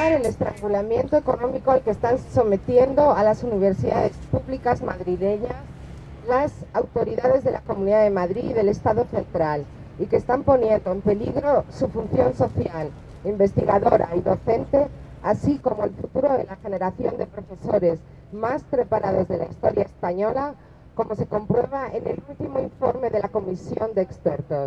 denunciar el estrangulamiento económico al que están sometiendo a las universidades públicas madrileñas las autoridades de la Comunidad de Madrid y del Estado Central, y que están poniendo en peligro su función social, investigadora y docente, así como el futuro de la generación de profesores más preparados de la historia española, como se comprueba en el último informe de la Comisión de Expertos.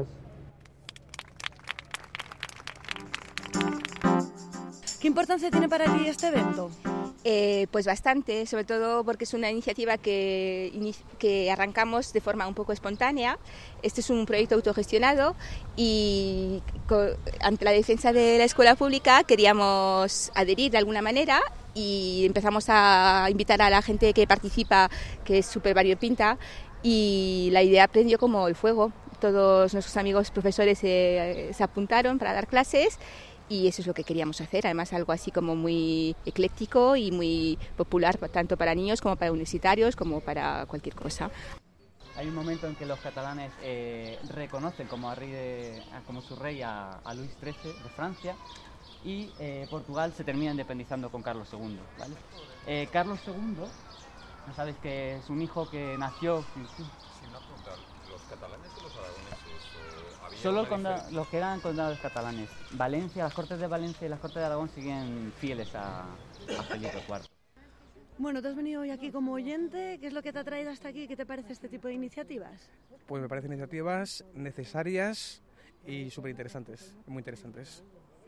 ¿Qué importancia tiene para ti este evento? Pues bastante, sobre todo porque es una iniciativa que arrancamos de forma un poco espontánea. Este es un proyecto autogestionado y ante la defensa de la escuela pública queríamos adherir de alguna manera y empezamos a invitar a la gente que participa, que es súper variopinta, y la idea prendió como el fuego. Todos nuestros amigos profesores se apuntaron para dar clases. Y eso es lo que queríamos hacer, además algo así como muy ecléctico y muy popular, tanto para niños como para universitarios, como para cualquier cosa. Hay un momento en que los catalanes reconocen como su rey a Luis XIII de Francia, y Portugal se termina independizando con Carlos II, ¿vale? Carlos II, ¿no sabes que es un hijo que nació? Sin apuntar, ¿los catalanes o los aragoneses? Solo los que eran condados catalanes. Valencia, las Cortes de Valencia y las Cortes de Aragón siguen fieles a Felipe IV. Bueno, tú has venido hoy aquí como oyente. ¿Qué es lo que te ha traído hasta aquí? ¿Qué te parece este tipo de iniciativas? Pues me parecen iniciativas necesarias y súper interesantes, muy interesantes.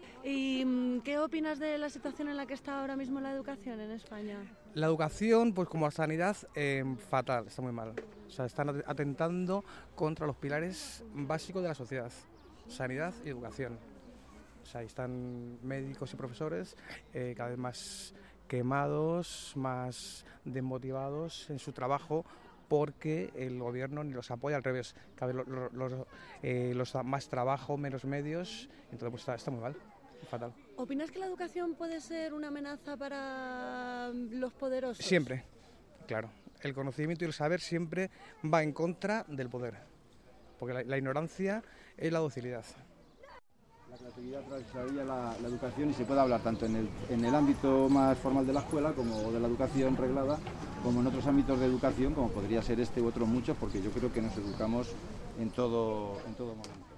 ¿Y qué opinas de la situación en la que está ahora mismo la educación en España? La educación, pues como la sanidad, fatal, está muy mal. O sea, están atentando contra los pilares básicos de la sociedad, sanidad y educación. O sea, ahí están médicos y profesores cada vez más quemados, más desmotivados en su trabajo, porque el gobierno ni los apoya, al revés, cada vez los da más trabajo, menos medios, entonces pues está muy mal. Fatal. ¿Opinas que la educación puede ser una amenaza para los poderosos? Siempre, claro. El conocimiento y el saber siempre va en contra del poder, porque la ignorancia es la docilidad. La creatividad atravesaría la educación y se puede hablar tanto en el ámbito más formal de la escuela como de la educación reglada, como en otros ámbitos de educación, como podría ser este u otros muchos, porque yo creo que nos educamos en todo momento.